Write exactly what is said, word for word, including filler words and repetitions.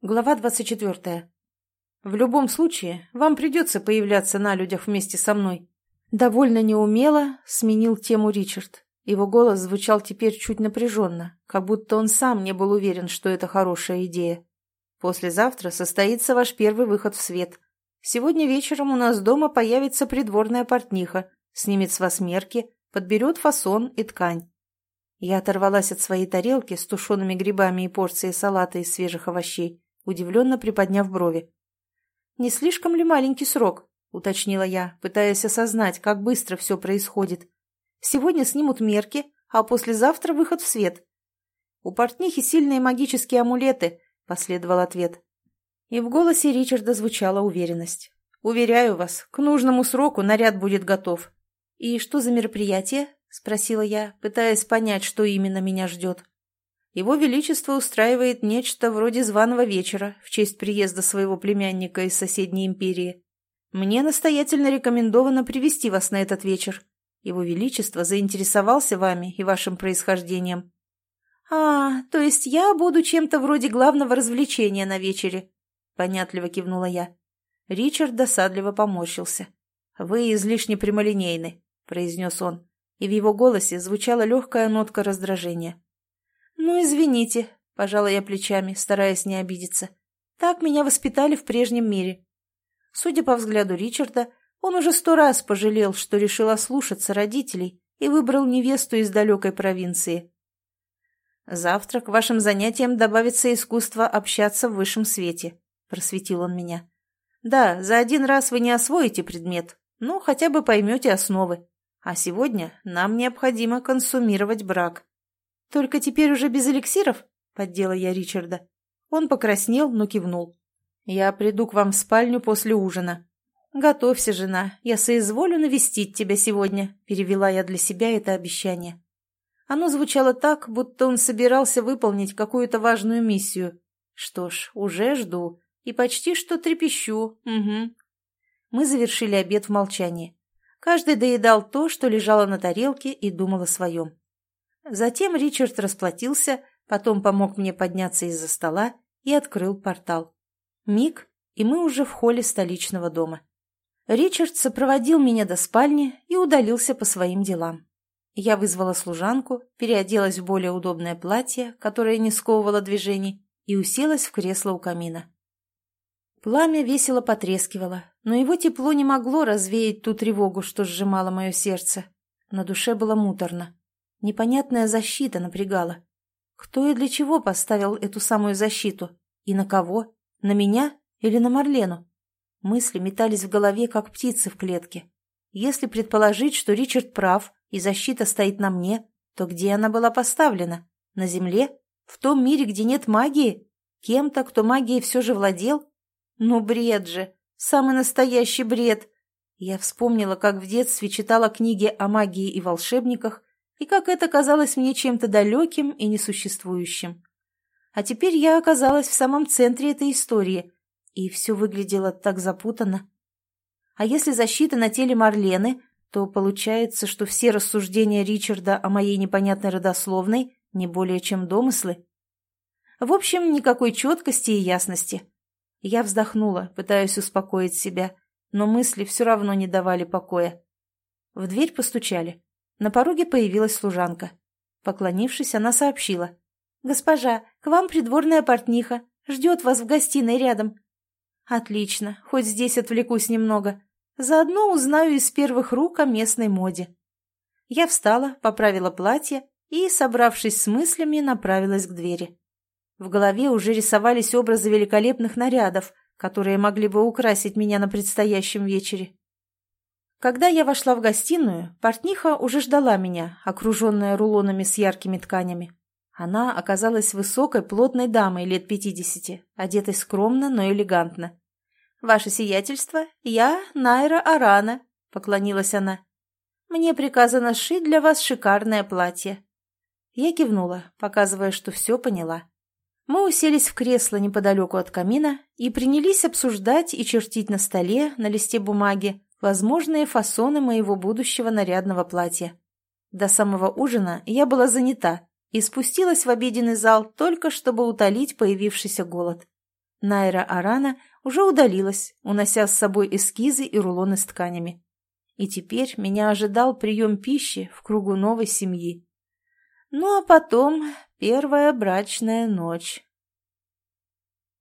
Глава двадцать четвертая. В любом случае, вам придется появляться на людях вместе со мной. Довольно неумело сменил тему Ричард. Его голос звучал теперь чуть напряженно, как будто он сам не был уверен, что это хорошая идея. Послезавтра состоится ваш первый выход в свет. Сегодня вечером у нас дома появится придворная портниха, снимет с вас мерки, подберет фасон и ткань. Я оторвалась от своей тарелки с тушеными грибами и порцией салата из свежих овощей, удивленно приподняв брови. «Не слишком ли маленький срок?» — уточнила я, пытаясь осознать, как быстро все происходит. «Сегодня снимут мерки, а послезавтра выход в свет». «У портнихи сильные магические амулеты», — последовал ответ. И в голосе Ричарда звучала уверенность. «Уверяю вас, к нужному сроку наряд будет готов». «И что за мероприятие?» — спросила я, пытаясь понять, что именно меня ждет. Его Величество устраивает нечто вроде званого вечера в честь приезда своего племянника из соседней империи. Мне настоятельно рекомендовано привести вас на этот вечер. Его Величество заинтересовался вами и вашим происхождением. «А, то есть я буду чем-то вроде главного развлечения на вечере?» — понятливо кивнула я. Ричард досадливо поморщился. «Вы излишне прямолинейны», — произнес он, и в его голосе звучала легкая нотка раздражения. «Ну, извините», — пожала я плечами, стараясь не обидеться. «Так меня воспитали в прежнем мире». Судя по взгляду Ричарда, он уже сто раз пожалел, что решил ослушаться родителей и выбрал невесту из далекой провинции. «Завтра к вашим занятиям добавится искусство общаться в высшем свете», — просветил он меня. «Да, за один раз вы не освоите предмет, но хотя бы поймете основы. А сегодня нам необходимо консумировать брак». «Только теперь уже без эликсиров?» — поддела я Ричарда. Он покраснел, но кивнул. «Я приду к вам в спальню после ужина». «Готовься, жена, я соизволю навестить тебя сегодня», — перевела я для себя это обещание. Оно звучало так, будто он собирался выполнить какую-то важную миссию. Что ж, уже жду и почти что трепещу. Угу. Мы завершили обед в молчании. Каждый доедал то, что лежало на тарелке, и думал о своем. Затем Ричард расплатился, потом помог мне подняться из-за стола и открыл портал. Миг, и мы уже в холле столичного дома. Ричард сопроводил меня до спальни и удалился по своим делам. Я вызвала служанку, переоделась в более удобное платье, которое не сковывало движений, и уселась в кресло у камина. Пламя весело потрескивало, но его тепло не могло развеять ту тревогу, что сжимало мое сердце. На душе было муторно. Непонятная защита напрягала. Кто и для чего поставил эту самую защиту? И на кого? На меня или на Марлену? Мысли метались в голове, как птицы в клетке. Если предположить, что Ричард прав, и защита стоит на мне, то где она была поставлена? На земле? В том мире, где нет магии? Кем-то, кто магией все же владел? Ну, бред же! Самый настоящий бред! Я вспомнила, как в детстве читала книги о магии и волшебниках, и как это казалось мне чем-то далеким и несуществующим. А теперь я оказалась в самом центре этой истории, и все выглядело так запутанно. А если защита на теле Марлены, то получается, что все рассуждения Ричарда о моей непонятной родословной не более чем домыслы. В общем, никакой четкости и ясности. Я вздохнула, пытаясь успокоить себя, но мысли все равно не давали покоя. В дверь постучали. На пороге появилась служанка. Поклонившись, она сообщила. «Госпожа, к вам придворная портниха. Ждет вас в гостиной рядом». «Отлично, хоть здесь отвлекусь немного. Заодно узнаю из первых рук о местной моде». Я встала, поправила платье и, собравшись с мыслями, направилась к двери. В голове уже рисовались образы великолепных нарядов, которые могли бы украсить меня на предстоящем вечере. Когда я вошла в гостиную, портниха уже ждала меня, окруженная рулонами с яркими тканями. Она оказалась высокой, плотной дамой лет пятидесяти, одетой скромно, но элегантно. «Ваше сиятельство, я Найра Арана», — поклонилась она. «Мне приказано сшить для вас шикарное платье». Я кивнула, показывая, что все поняла. Мы уселись в кресло неподалеку от камина и принялись обсуждать и чертить на столе, на листе бумаги, возможные фасоны моего будущего нарядного платья. До самого ужина я была занята и спустилась в обеденный зал только чтобы утолить появившийся голод. Найра Арана уже удалилась, унося с собой эскизы и рулоны с тканями. И теперь меня ожидал прием пищи в кругу новой семьи. Ну а потом первая брачная ночь.